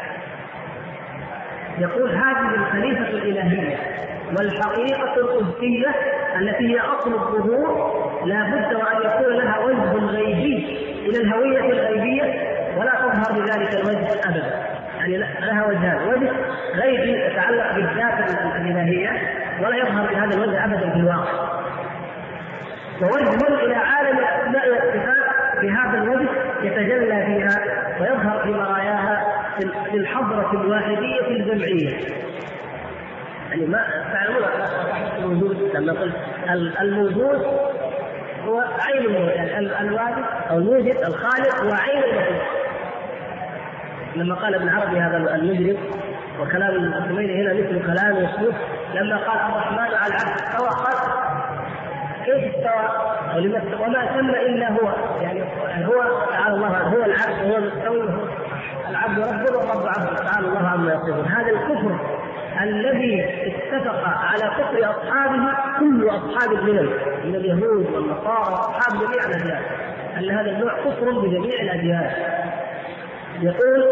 يقول هذه الخليفة الإلهية والحقيقة القدسية التي هي أصل الظهور لا بد وأن يكون لها وجه غيبي إلى الهوية الغيبية ولا تظهر بذلك الوجه أبدا. يعني لها وجهان، وجه غيبي يتعلق بالذات الإلهية ولا يظهر بهذا الوجه أبدا في الواقع، ووجه إلى عالم الأسماء والصفات بهذا الوجه يتجلى فيها ويظهر في مراياها في الحضرة الواحدية الجمعية. يعني ما تعلمون الموجود لما قلت الموجود هو عين الموجود، يعني الواجد أو الموجد الخالق هو عين الموجود. لما قال ابن عربي هذا المجرم وكلام الخميني هنا مثل كلام يسوع لما قال الرحمن على العرش استوى، قال كيف استوى وما ثم الا هو، يعني هو تعالى الله هو العبد هو المستوي، العبد ربه والرب عبده تعالى الله عما يصفون. هذا الكفر الذي اتفق على كفر اصحابه كل اصحاب الملل من اليهود والنصارى واصحاب جميع الاديان، ان هذا النوع كفر بجميع الاديان. يقول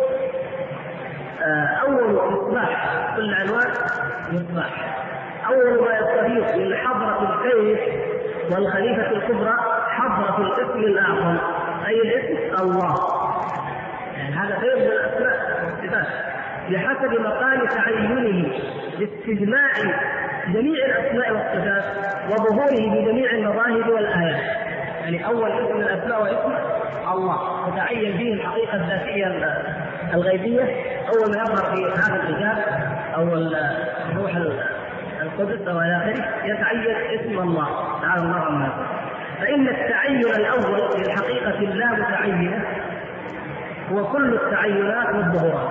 أول إصلاح كل عنوان مصباح، أول ما يستفيد من حضرة الكيف والخليفة الكبرى حضرة الاسم الأعظم، أي الاسم الله. يعني هذا غير من الأسماء والصفات بحسب مقام تعينه باستجماع جميع الأسماء والصفات وظهوره بجميع المظاهر والآيات. يعني أول اسم من الأسماء واسم الله وتعين فيه الحقيقة الذاتية الغيبية، أول ما يظهر في هذا الحجاب أو روح القدس أو إلى آخره يتعين اسم الله تعالى الله عما يقول. فإن التعين الأول للحقيقة اللا متعينة هو كل التعينات والظهورات.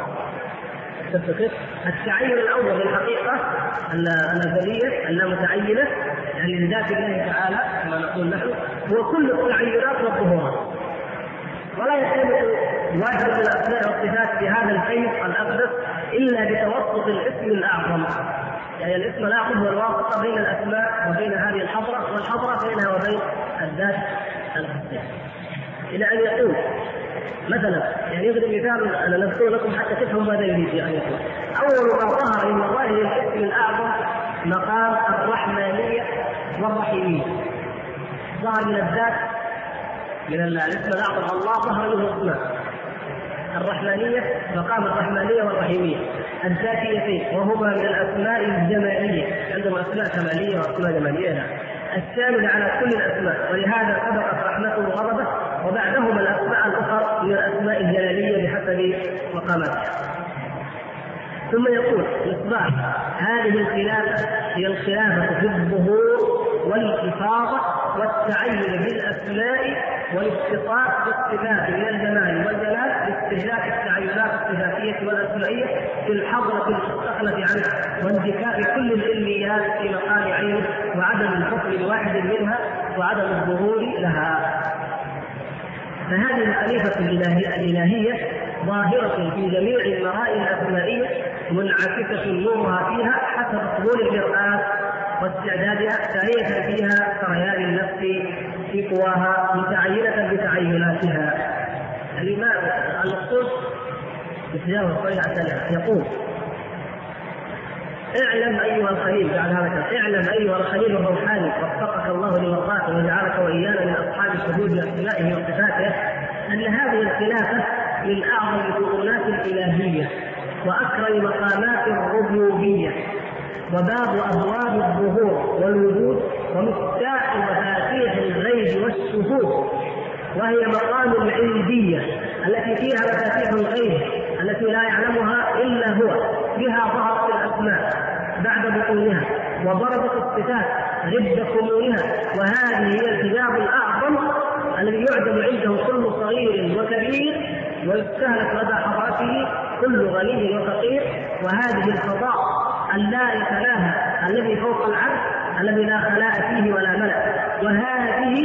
التعين الأول للحقيقة الأزلية اللامتعينة يعني لذات الله تعالى كما نقول نحن هو كل التعينات والظهورات، ولا يثبت واحد من الأسماء والصفات في هذا الكيف الأقدس إلا بتوسط الاسم الأعظم. يعني الاسم الأعظم هو الواسطة بين الأسماء وبين هذه الحضرة، والحضرة بينها وبين الذات القدسية. إلى أن يقول مثلا، يعني يضرب مثال أنا نذكر لكم حتى تفهموا ماذا يريد أن يقول. أول ما ظهر من الله الاسم الأعظم مقام الرحمانية والرحيمية. ظهر من الذات من الاسم الأعظم الله ظهر منه اسماء الرحمانية، مقام الرحمانية والرحيمية الذاتيتين، وهما من الأسماء الجمالية، عندهم أسماء كمالية وأسماء جمالية الشاملة على كل الأسماء، ولهذا سبقت رحمته وغضبه، وبعدهما الأسماء الأخرى من الأسماء الجلالية بحسب مقاماتها. ثم يقول مصباح هذه الخلافة هي الخلافة في الظهور والإفاضة والتعين بالأسماء والاتصاف بالصفات من الجمال والجلال باستهلاك التعينات الصفاتية والأسمائية في الحضرة المستقلة عنه وانتكاء كل العلميات في مقام عينه وعدم الحكم لواحد منها وعدم الظهور لها. فهذه الخليفة الإلهية ظاهرة في جميع المرائي الأسمائية منعكسة نورها فيها حسب قبول المرآة واستعدادها ثانية فيها سريان النفس في قواها متعينة بتعيناتها. الإمام المقصود بسياق الصحيح يقول اعلم أيها الخليل، بعد هذا اعلم أيها الخليل الروحاني وفقك الله لمرضاته وجعلك وإيانا من أصحاب الشهود بأسمائه وصفاته أن هذه الخلافة من أعظم الكونات الإلهية وأكرم مقامات الربوبية وباب أبواب الظهور والوجود ومفتاح مفاتيح الغيب والشهود، وهي مقام العندية التي فيها مفاتيح الغيب التي لا يعلمها إلا هو، بها ظهرت الأسماء بعد بطونها وضربت الصفات ضد كمونها، وهذه هي الحجاب الأعظم الذي يعدم عنده كل صغير وكبير ويستهلك لدى حضرته كل غني وفقير، وهذه الفضاء اللا يتناهى الذي فوق العرش الذي لا خلاء فيه ولا ملأ، وهذه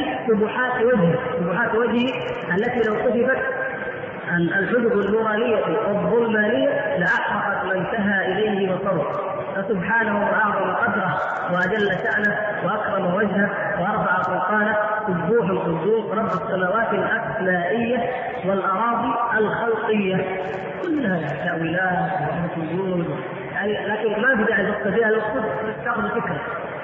سبحات وجهه التي لو صفت الحجب النورانية والظلمانية لأحرقت من انتهى إليه بصره، فسبحانه وأعظم قدره وأجل شأنه وأكرم وجهه وأرفع سلطانه سبوح القدوس رب السماوات الأسمائية والأراضي الخلقية. كلها تأويلات وحجوج لكن ما في داعي للصديق المقصود تستغل فكره.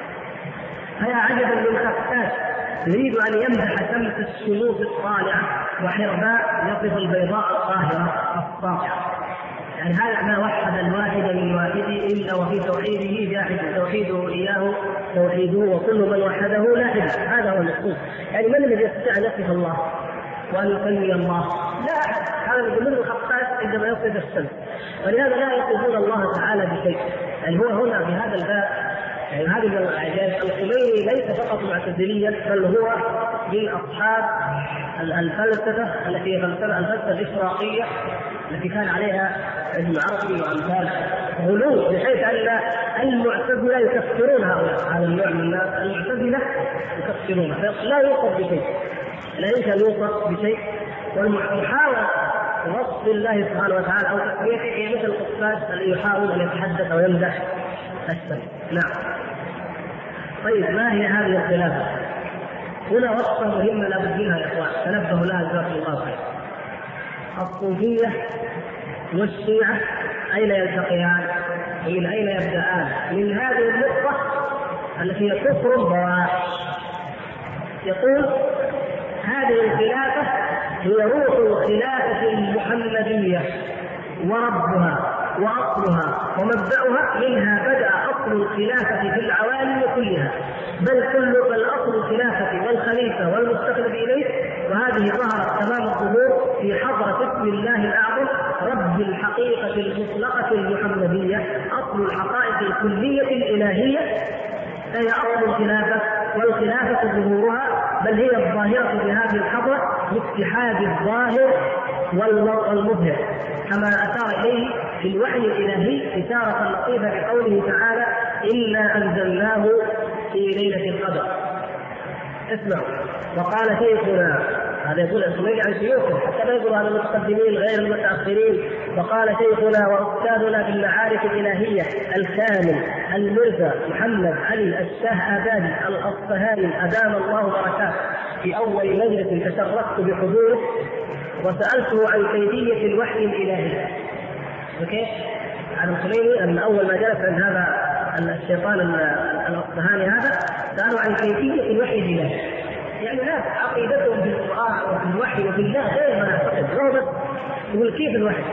فيا عجبا من خفاف يريد ان يمدح شمس الشموس الطالعه وحرباء يصف البيضاء الطاهره الصافعه. يعني هذا ما وحد الواحد من واحده الا وفي توحيده جاحد، توحيده اياه توحيده وكل من وحده لاحد. هذا هو المقصود. يعني من الذي يستطيع ان يصف الله وان يسمي الله؟ لا احد. هذا يقول له الخفاف عندما يصف الشمس، ولهذا لا يصفون الله تعالى بشيء. يعني هو هنا في هذا الباب يعني هذه الخميني ليس فقط معتزليا بل هو من اصحاب الفلسفه التي هي الفلسفه الاشراقيه التي كان عليها ابن عربي وامثاله غلو، بحيث ان المعتزله يكفرون هؤلاء. هذا النوع من الناس المعتزله يكفرون، لا يوصف بشيء، لا يمكن ان يوصف بشيء. والمحاولة وصف الله سبحانه وتعالى او تسميته هي مثل القصاص الذي يحاول ان يتحدث او يمدح السمع. نعم. طيب ما هي هذه الخلافه؟ هنا وصفه مهمه لابد منها يا اخوان، تنبهوا لها جزاكم الله خير. الصوفيه والشيعه اين يلتقيان؟ ومن اين يبدأان؟ من هذه النقطه التي هي كفر بواح. يقول هذه الخلافه هي روح الخلافه المحمديه وربها وأصلها ومبدأها، منها بدأ أصل الخلافة في العوالم كلها، بل أصل الخلافة والخليفة والمستخلف إليه، وهذه ظهرت تمام الظهور في حضرة اسم الله الأعظم رب الحقيقة المطلقة المحمدية، أصل الحقائق الكلية الإلهية، فهي أصل الخلافة والخلافة ظهورها، بل هي الظاهرة في هذه الحضرة باتحاد الظاهر والمظهر، كما أشار إليه في الوحي الإلهي إشارة لطيفة بقوله تعالى إنا أنزلناه في ليلة القدر. اسمعوا. وقال شيخنا، هذا يقول الخميني عن شيوخه حتى لا يقول هذا المتقدمين غير المتأخرين، وقال شيخنا وأستاذنا في المعارف الإلهية الكامل المرزا محمد علي الشاه آبادي الأصفهاني أدام الله بركاته في أول مجلس تشرفت بحضوره وسألته عن كيفية الوحي الإلهي. وكيف؟ عن الخميني أن أول ما جلس عند هذا الشيطان الأصفهاني هذا سألوا عن كيفية الوحي الإلهي، يعني ناس عقيدتهم بالقرآن وفي الوحي وفي الله غير ما نعتقد، هو بس يقول كيف الوحي.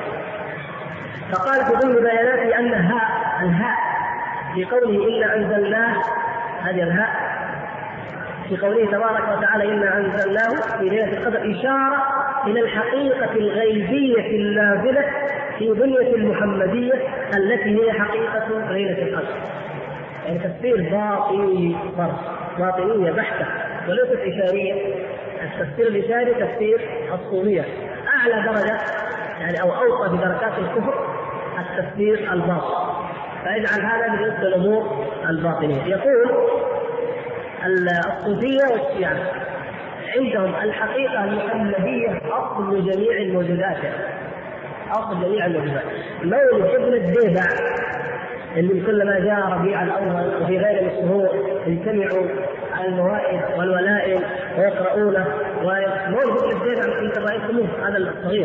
فقال في ضمن بياناته أن الهاء في قوله إنا أنزلناه، هذه الهاء في قوله تبارك وتعالى إنا أنزلناه في ليلة القدر إشارة إلى الحقيقة الغيبية النازلة في بنية المحمدية التي هي حقيقة ليلة القدر. يعني تفسير باطني باطنية بحتة وليست إشارية. التفسير الإشاري تفسير الصوفية، أعلى درجة يعني أو أوطى بدرجات الكفر التفسير الباطن، فيجعل هذا بالنسبة للأمور الباطنية. يقول الصوفية والشيعة عندهم الحقيقة المحمدية أصل جميع الموجودات، أصل جميع الموجودات. مولد ابن الديبع اللي كلما جاء ربيع الأول وفي غير الشهور يجتمعوا على الموائد والولائم ويقرؤونه، ومولد ابن الديبع أنت رأيتموه هذا الصغير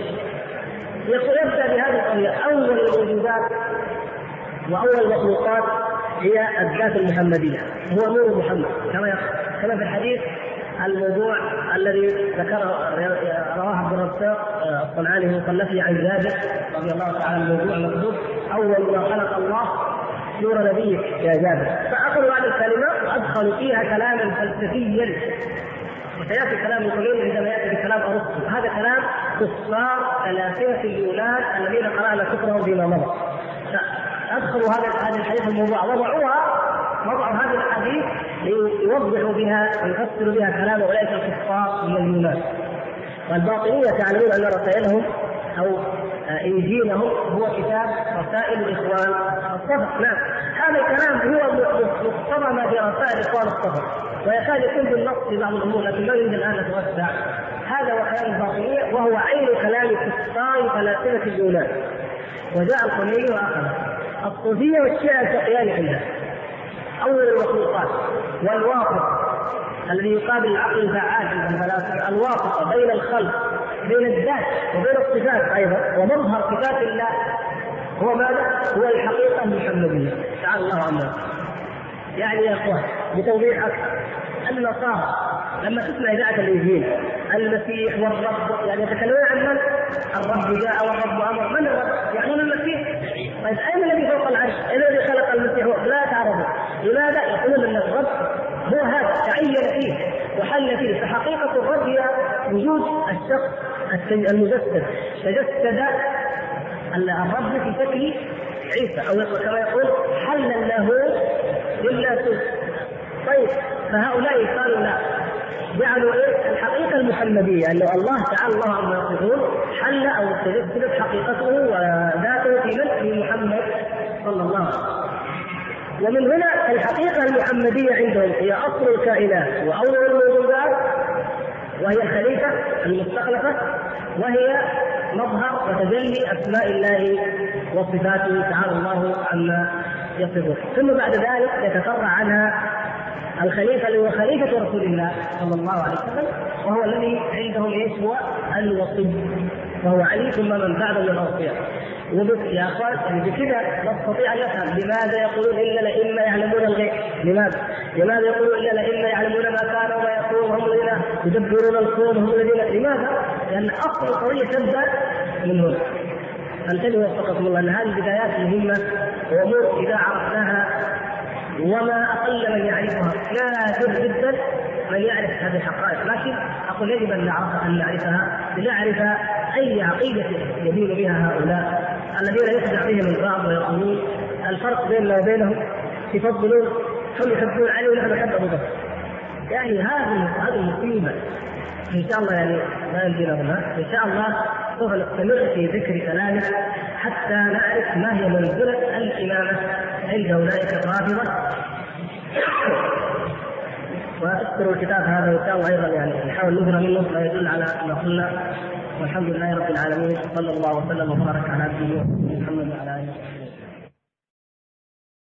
يبدأ بهذه القضية: أول الموجودات وأول المخلوقات هي الذات المحمدية، هو نور محمد، كما في الحديث الموضوع الذي ذكره رواه عبد الرزاق الصنعاني في مصنفه عن جابر رضي الله تعالى عنه، الموضوع مكتوب: أول ما خلق الله نور نبيك يا جابر. فأخذوا هذه الكلمة وأدخلوا فيها كلاما فلسفيا، وسيأتي كلام القليل عندما يأتي بكلام أرسطو. هذا كلام كفار فلاسفة اليونان الذين قرأنا كفرهم فيما مضى. أدخلوا هذا الحديث الموضوع، وضعوا هذه الحديث ليوضحوا بها ويفسروا بها كلام أولئك الكفار من اليونان. والباطنية تعلمون أن رسائلهم أو إنجيلهم هو كتاب رسائل الإخوان الصفر. نعم، هذا الكلام هو مقتضى ما في رسائل الإخوان الصفر، ويكاد يكون بالنص في بعض الأمور، لكن لا يريد الآن نتوسع. هذا هو كلام الباطنية، وهو عين كلام كفار فلاسفة اليونان. وجاء الخميني وأخذ الصوفية والشيعة التقيان عنده. أول المخلوقات والواقف الذي يقابل العقل الفعال عند الفلاسفة، الواقف بين الخلق بين الذات وبين الصفات أيضا، ومظهر صفات الله هو ماذا؟ هو الحقيقة المحمدية. تعالى الله عنه. يعني يا أخوان بتوضيح أكثر، النصارى لما تسمع إذاعة الإنجيل المسيح والرب يعني يتكلمون عن من؟ الرب جاء والرب أمر. من الرب؟ يعنون المسيح. طيب أين الذي فوق العرش؟ الذي خلق المسيح؟ لا تعرفه. لماذا؟ يقولون أن الرب هو هذا تعين فيه وحل فيه. فحقيقة الرب هي وجود الشخص المجسد، تجسد الرب في شكل عيسى، أو كما يقول حل له للناسوت. طيب فهؤلاء قالوا لا، جعلوا الحقيقة المحمدية أن الله تعالى الله عما يقولون حل أو تجسدت حقيقته وذاته في محمد صلى الله عليه وسلم. ومن هنا الحقيقة المحمدية عندهم هي أصل الكائنات وأول الموجودات، وهي الخليفة المستخلفة، وهي مظهر وتجلي أسماء الله وصفاته تعالى الله عما يصفه. ثم بعد ذلك يتفرع عنها الخليفة اللي هو خليفة رسول الله صلى الله عليه وسلم، وهو الذي عندهم هو الوصي، وهو علي ثم من بعده من الأوصياء. يا أخوان يعني بكذا نستطيع أن نفهم لماذا يقولون إن الأئمة يعلمون الغيب. لماذا يقولون إن الأئمة يعلمون ما كان وما يكون، هم الذين يدبرون الكون، هم الذين. لماذا؟ لأن أصل القضية تبدأ من هنا. انتبهوا وفقكم الله أن هذه البدايات مهمة وأمور إذا عرفناها، وما أقل من يعرفها، نادر جدا من يعرف هذه الحقائق، لكن أقول يجب أن نعرفها لنعرف أي عقيدة يدين بها هؤلاء الذين يخدع بهم البعض ويقولون الفرق بيننا وبينهم يفضلون، هم يحبون علي ونحن نحب أبو بكر. يعني هذه المصيبة إن شاء الله يعني ما يمدينا منها. إن شاء الله سوف نستمر في ذكر كلامه حتى نعرف ما هي منزلة الإمامة عند أولئك الرافضة. واذكروا الكتاب هذا إن شاء الله أيضا يعني نحاول نظهر منه ما يدل على ما قلنا. والحمد لله رب العالمين، صلى الله وسلم وبارك على عبده محمد وعلى آله وصحبه.